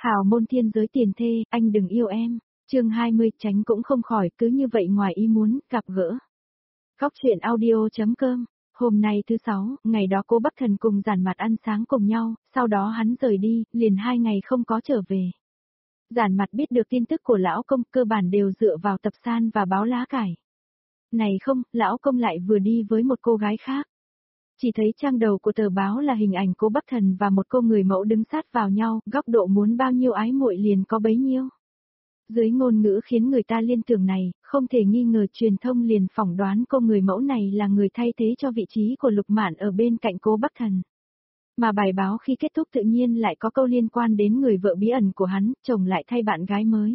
Hào môn thiên giới tiền thê, anh đừng yêu em. Chương 20, tránh cũng không khỏi, cứ như vậy ngoài ý muốn, gặp gỡ. Góc truyện audio.com. Hôm nay thứ 6, ngày đó cô Bắc Thần cùng Giản Mặt ăn sáng cùng nhau, sau đó hắn rời đi, liền 2 ngày không có trở về. Giản Mặt biết được tin tức của lão công, cơ bản đều dựa vào tập san và báo lá cải. Này không, lão công lại vừa đi với một cô gái khác. Chỉ thấy trang đầu của tờ báo là hình ảnh cô Bắc Thần và một cô người mẫu đứng sát vào nhau, góc độ muốn bao nhiêu ái muội liền có bấy nhiêu. Dưới ngôn ngữ khiến người ta liên tưởng này, không thể nghi ngờ truyền thông liền phỏng đoán cô người mẫu này là người thay thế cho vị trí của Lục Mạn ở bên cạnh cô Bắc Thần. Mà bài báo khi kết thúc tự nhiên lại có câu liên quan đến người vợ bí ẩn của hắn, chồng lại thay bạn gái mới.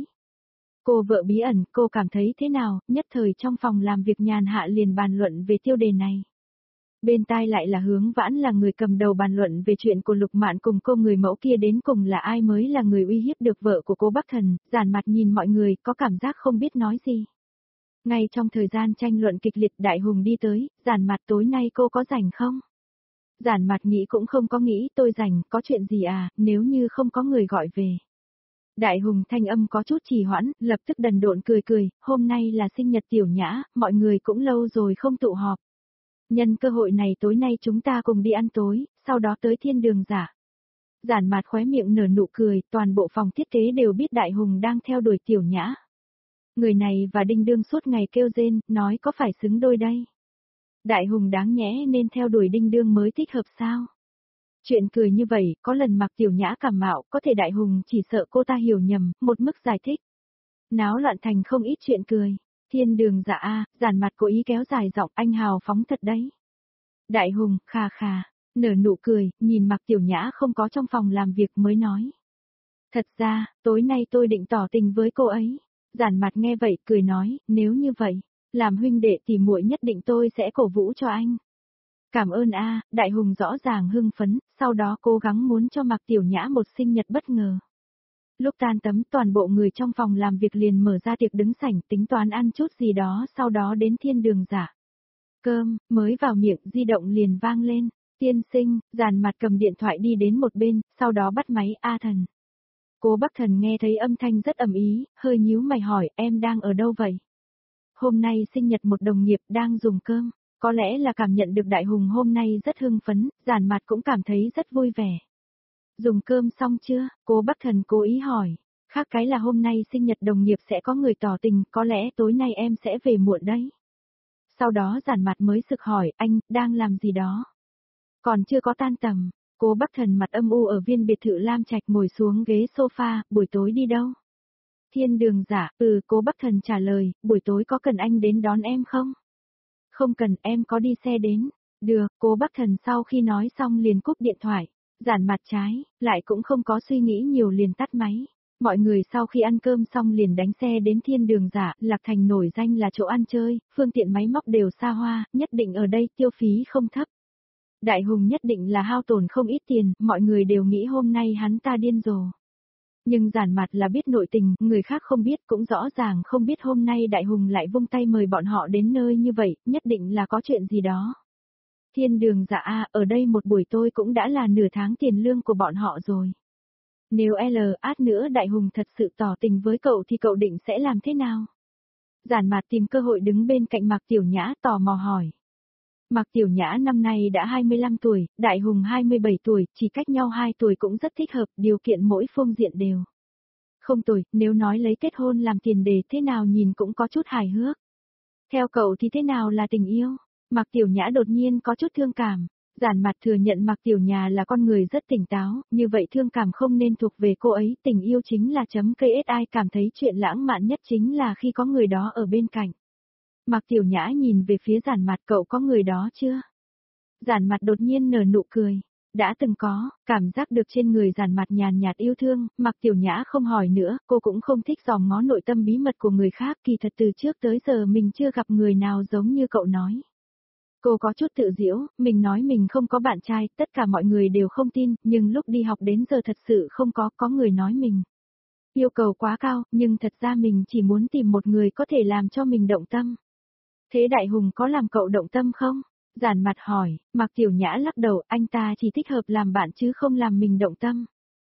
Cô vợ bí ẩn, cô cảm thấy thế nào, nhất thời trong phòng làm việc nhàn hạ liền bàn luận về tiêu đề này. Bên tai lại là Hướng Vãn là người cầm đầu bàn luận về chuyện của Lục Mạn cùng cô người mẫu kia đến cùng là ai mới là người uy hiếp được vợ của cô Bắc Thần, Giản Mặt nhìn mọi người có cảm giác không biết nói gì. Ngay trong thời gian tranh luận kịch liệt Đại Hùng đi tới, Giản Mặt tối nay cô có rảnh không? Giản Mặt nghĩ cũng không có nghĩ tôi rảnh, có chuyện gì à, nếu như không có người gọi về. Đại Hùng thanh âm có chút trì hoãn, lập tức đần độn cười cười, hôm nay là sinh nhật Tiểu Nhã, mọi người cũng lâu rồi không tụ họp. Nhân cơ hội này tối nay chúng ta cùng đi ăn tối, sau đó tới Thiên Đường Giả. Giản Mặt khóe miệng nở nụ cười, toàn bộ phòng thiết kế đều biết Đại Hùng đang theo đuổi Tiểu Nhã. Người này và Đinh Đương suốt ngày kêu rên, nói có phải xứng đôi đây. Đại Hùng đáng nhẽ nên theo đuổi Đinh Đương mới thích hợp sao. Chuyện cười như vậy, có lần mặc Tiểu Nhã cảm mạo, có thể Đại Hùng chỉ sợ cô ta hiểu nhầm, một mức giải thích. Náo loạn thành không ít chuyện cười. Thiên Đường Giả a, Giản Mặt cố ý kéo dài giọng, anh hào phóng thật đấy. Đại Hùng, khà khà, nở nụ cười, nhìn mặc Tiểu Nhã không có trong phòng làm việc mới nói. Thật ra, tối nay tôi định tỏ tình với cô ấy. Giản Mặt nghe vậy, cười nói, nếu như vậy, làm huynh đệ thì muội nhất định tôi sẽ cổ vũ cho anh. Cảm ơn a, Đại Hùng rõ ràng hưng phấn, sau đó cố gắng muốn cho mặc Tiểu Nhã một sinh nhật bất ngờ. Lúc tan tấm toàn bộ người trong phòng làm việc liền mở ra tiệc đứng sảnh tính toán ăn chút gì đó sau đó đến Thiên Đường Giả. Cơm, mới vào miệng di động liền vang lên, tiên sinh, Giản Mặt cầm điện thoại đi đến một bên, sau đó bắt máy A Thần. Cô Bắc Thần nghe thấy âm thanh rất ầm ý, hơi nhíu mày hỏi em đang ở đâu vậy? Hôm nay sinh nhật một đồng nghiệp đang dùng cơm, có lẽ là cảm nhận được Đại Hùng hôm nay rất hưng phấn, Giản Mặt cũng cảm thấy rất vui vẻ. Dùng cơm xong chưa? Cô Bắc Thần cố ý hỏi. Khác cái là hôm nay sinh nhật đồng nghiệp sẽ có người tỏ tình, có lẽ tối nay em sẽ về muộn đấy. Sau đó Giản Mặt mới sực hỏi, anh, đang làm gì đó? Còn chưa có tan tầm, cô Bắc Thần mặt âm u ở viên biệt thự Lam Trạch ngồi xuống ghế sofa, buổi tối đi đâu? Thiên Đường Giả, cô Bắc Thần trả lời, buổi tối có cần anh đến đón em không? Không cần, em có đi xe đến. Được, cô Bắc Thần sau khi nói xong liền cúp điện thoại. Giản Mặt trái, lại cũng không có suy nghĩ nhiều liền tắt máy. Mọi người sau khi ăn cơm xong liền đánh xe đến Thiên Đường Giả, Lạc Thành nổi danh là chỗ ăn chơi, phương tiện máy móc đều xa hoa, nhất định ở đây tiêu phí không thấp. Đại Hùng nhất định là hao tổn không ít tiền, mọi người đều nghĩ hôm nay hắn ta điên rồ. Nhưng Giản Mặt là biết nội tình, người khác không biết cũng rõ ràng không biết hôm nay Đại Hùng lại vung tay mời bọn họ đến nơi như vậy, nhất định là có chuyện gì đó. Thiên Đường Giả a, ở đây một buổi tôi cũng đã là nửa tháng tiền lương của bọn họ rồi. Nếu nữa Đại Hùng thật sự tỏ tình với cậu thì cậu định sẽ làm thế nào? Giản Mặt tìm cơ hội đứng bên cạnh Mạc Tiểu Nhã tò mò hỏi. Mạc Tiểu Nhã năm nay đã 25 tuổi, Đại Hùng 27 tuổi, chỉ cách nhau 2 tuổi cũng rất thích hợp, điều kiện mỗi phương diện đều. Không tồi, nếu nói lấy kết hôn làm tiền đề thế nào nhìn cũng có chút hài hước. Theo cậu thì thế nào là tình yêu? Mạc Tiểu Nhã đột nhiên có chút thương cảm. Giản Mặt thừa nhận Mạc Tiểu Nhã là con người rất tỉnh táo, như vậy thương cảm không nên thuộc về cô ấy, tình yêu chính là KSI cảm thấy chuyện lãng mạn nhất chính là khi có người đó ở bên cạnh. Mạc Tiểu Nhã nhìn về phía Giản Mặt, cậu có người đó chưa? Giản Mặt đột nhiên nở nụ cười. Đã từng có, cảm giác được trên người Giản Mặt nhàn nhạt yêu thương, Mạc Tiểu Nhã không hỏi nữa, cô cũng không thích dòm ngó nội tâm bí mật của người khác, kỳ thật từ trước tới giờ mình chưa gặp người nào giống như cậu nói. Cô có chút tự giễu, mình nói mình không có bạn trai, tất cả mọi người đều không tin, nhưng lúc đi học đến giờ thật sự không có người nói mình. Yêu cầu quá cao, nhưng thật ra mình chỉ muốn tìm một người có thể làm cho mình động tâm. Thế Đại Hùng có làm cậu động tâm không? Giản Mặt hỏi, Mạc Tiểu Nhã lắc đầu, anh ta chỉ thích hợp làm bạn chứ không làm mình động tâm.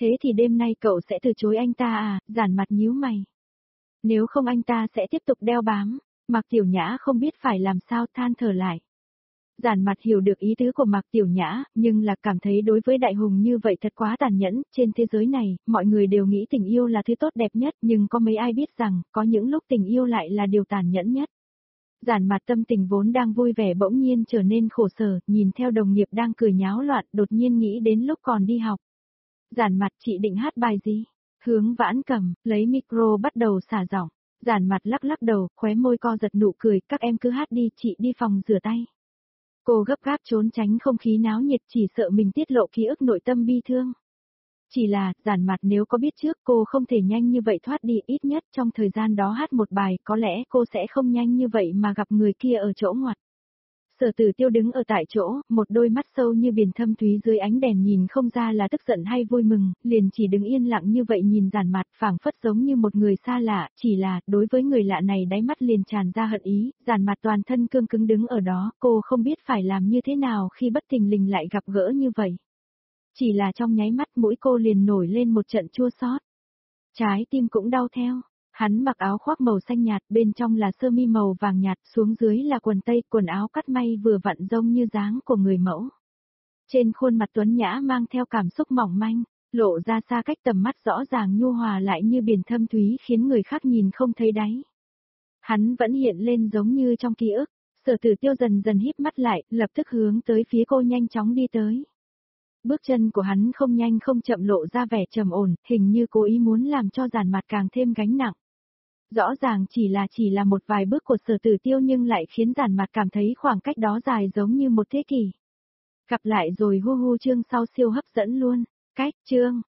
Thế thì đêm nay cậu sẽ từ chối anh ta à? Giản Mặt nhíu mày. Nếu không anh ta sẽ tiếp tục đeo bám. Mạc Tiểu Nhã không biết phải làm sao, than thở lại. Giản Mặt hiểu được ý tứ của Mạc Tiểu Nhã, nhưng là cảm thấy đối với Đại Hùng như vậy thật quá tàn nhẫn. Trên thế giới này, mọi người đều nghĩ tình yêu là thứ tốt đẹp nhất, nhưng có mấy ai biết rằng, có những lúc tình yêu lại là điều tàn nhẫn nhất. Giản Mặt tâm tình vốn đang vui vẻ bỗng nhiên trở nên khổ sở, nhìn theo đồng nghiệp đang cười nháo loạn, đột nhiên nghĩ đến lúc còn đi học. Giản Mặt, chị định hát bài gì? Hướng Vãn cầm, lấy micro bắt đầu xả giọng. Giản Mặt lắc lắc đầu, khóe môi co giật nụ cười, các em cứ hát đi, chị đi phòng rửa tay. Cô gấp gáp trốn tránh không khí náo nhiệt, chỉ sợ mình tiết lộ ký ức nội tâm bi thương. Chỉ là, Giản Mặt nếu có biết trước cô không thể nhanh như vậy thoát đi, ít nhất trong thời gian đó hát một bài, có lẽ cô sẽ không nhanh như vậy mà gặp người kia ở chỗ ngoặt. Sở Tử Tiêu đứng ở tại chỗ, một đôi mắt sâu như biển thâm thúy dưới ánh đèn nhìn không ra là tức giận hay vui mừng, liền chỉ đứng yên lặng như vậy nhìn Giản Mặt, phảng phất giống như một người xa lạ, chỉ là, đối với người lạ này đáy mắt liền tràn ra hận ý, Giản Mặt toàn thân cương cứng đứng ở đó, cô không biết phải làm như thế nào khi bất thình lình lại gặp gỡ như vậy. Chỉ là trong nháy mắt mũi cô liền nổi lên một trận chua xót. Trái tim cũng đau theo. Hắn mặc áo khoác màu xanh nhạt, bên trong là sơ mi màu vàng nhạt, xuống dưới là quần tây, quần áo cắt may vừa vặn giống như dáng của người mẫu. Trên khuôn mặt tuấn nhã mang theo cảm xúc mỏng manh, lộ ra xa cách tầm mắt rõ ràng nhu hòa lại như biển thâm thúy khiến người khác nhìn không thấy đáy. Hắn vẫn hiện lên giống như trong ký ức, Sở Tử Tiêu dần dần híp mắt lại, lập tức hướng tới phía cô nhanh chóng đi tới. Bước chân của hắn không nhanh không chậm lộ ra vẻ trầm ổn, hình như cố ý muốn làm cho Giản Mặt càng thêm gánh nặng. Rõ ràng chỉ là một vài bước của Sở Tử Tiêu nhưng lại khiến Giản Mặt cảm thấy khoảng cách đó dài giống như một thế kỷ. Gặp lại rồi hu hu chương sau siêu hấp dẫn luôn. Cách chương